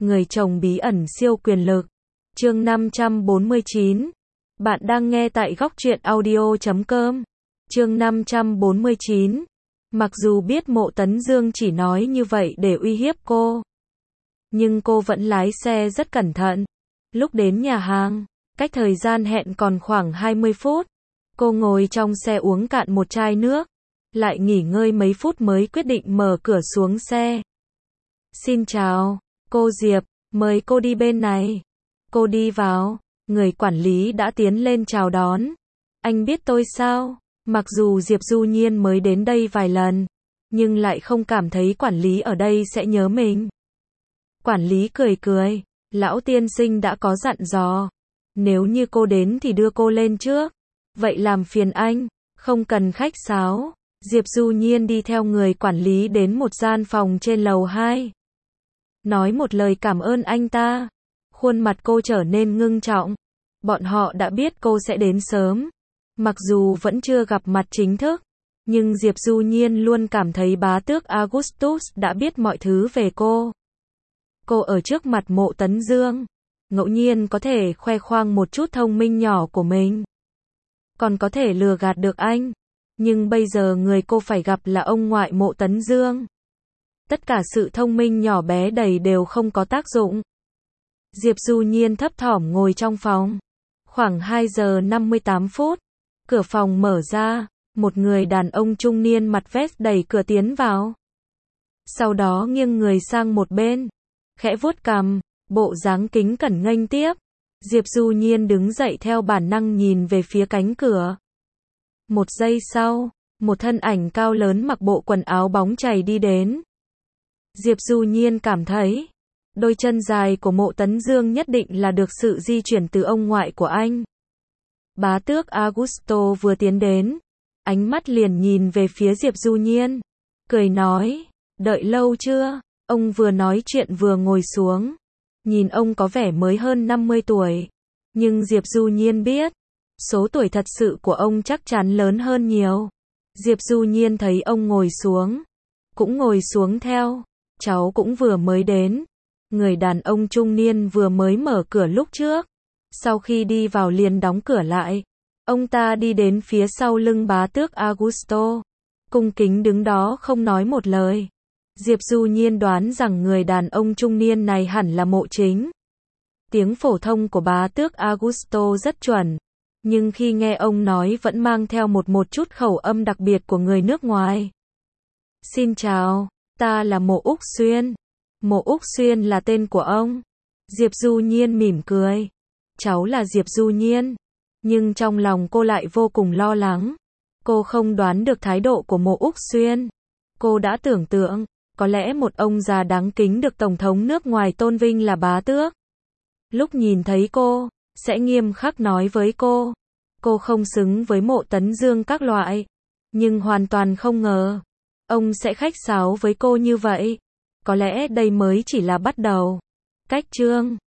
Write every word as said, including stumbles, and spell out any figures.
Người chồng bí ẩn siêu quyền lực. Chương năm trăm bốn mươi chín. Bạn đang nghe tại góc truyện audio chấm com. Chương năm trăm bốn mươi chín. Mặc dù biết Mộ Tấn Dương chỉ nói như vậy để uy hiếp cô, nhưng cô vẫn lái xe rất cẩn thận. Lúc đến nhà hàng, cách thời gian hẹn còn khoảng hai mươi phút. Cô ngồi trong xe uống cạn một chai nước, lại nghỉ ngơi mấy phút mới quyết định mở cửa xuống xe. Xin chào, cô Diệp, mời cô đi bên này. Cô đi vào, người quản lý đã tiến lên chào đón. Anh biết tôi sao? Mặc dù Diệp Du Nhiên mới đến đây vài lần, nhưng lại không cảm thấy quản lý ở đây sẽ nhớ mình. Quản lý cười cười, lão tiên sinh đã có dặn dò, nếu như cô đến thì đưa cô lên trước. Vậy làm phiền anh, không cần khách sáo. Diệp Du Nhiên đi theo người quản lý đến một gian phòng trên lầu hai. Nói một lời cảm ơn anh ta. Khuôn mặt cô trở nên ngưng trọng. Bọn họ đã biết cô sẽ đến sớm. Mặc dù vẫn chưa gặp mặt chính thức, nhưng Diệp Du Nhiên luôn cảm thấy bá tước Augustus đã biết mọi thứ về cô. Cô ở trước mặt Mộ Tấn Dương, ngẫu nhiên có thể khoe khoang một chút thông minh nhỏ của mình, còn có thể lừa gạt được anh. Nhưng bây giờ người cô phải gặp là ông ngoại Mộ Tấn Dương. Tất cả sự thông minh nhỏ bé đầy đều không có tác dụng. Diệp Du Nhiên thấp thỏm ngồi trong phòng. Khoảng hai giờ năm mươi tám phút, cửa phòng mở ra, một người đàn ông trung niên mặt vest đẩy cửa tiến vào. Sau đó nghiêng người sang một bên, khẽ vuốt cằm, bộ dáng kính cẩn nghênh tiếp. Diệp Du Nhiên đứng dậy theo bản năng nhìn về phía cánh cửa. Một giây sau, một thân ảnh cao lớn mặc bộ quần áo bóng chày đi đến. Diệp Du Nhiên cảm thấy, đôi chân dài của Mộ Tấn Dương nhất định là được sự di chuyển từ ông ngoại của anh. Bá tước Augusto vừa tiến đến, ánh mắt liền nhìn về phía Diệp Du Nhiên, cười nói, đợi lâu chưa? Ông vừa nói chuyện vừa ngồi xuống. Nhìn ông có vẻ mới hơn năm mươi tuổi, nhưng Diệp Du Nhiên biết, số tuổi thật sự của ông chắc chắn lớn hơn nhiều. Diệp Du Nhiên thấy ông ngồi xuống, cũng ngồi xuống theo. Cháu cũng vừa mới đến. Người đàn ông trung niên vừa mới mở cửa lúc trước, sau khi đi vào liền đóng cửa lại. Ông ta đi đến phía sau lưng bá tước Augusto, cung kính đứng đó không nói một lời. Diệp Du Nhiên đoán rằng người đàn ông trung niên này hẳn là Mộ Chính. Tiếng phổ thông của bá tước Augusto rất chuẩn, nhưng khi nghe ông nói vẫn mang theo một một chút khẩu âm đặc biệt của người nước ngoài. Xin chào, ta là Mộ Úc Xuyên. Mộ Úc Xuyên là tên của ông. Diệp Du Nhiên mỉm cười. Cháu là Diệp Du Nhiên. Nhưng trong lòng cô lại vô cùng lo lắng. Cô không đoán được thái độ của Mộ Úc Xuyên. Cô đã tưởng tượng, có lẽ một ông già đáng kính được Tổng thống nước ngoài tôn vinh là bá tước. Lúc nhìn thấy cô, sẽ nghiêm khắc nói với cô, cô không xứng với Mộ Tấn Dương các loại. Nhưng hoàn toàn không ngờ, ông sẽ khách sáo với cô như vậy. Có lẽ đây mới chỉ là bắt đầu. Cách chương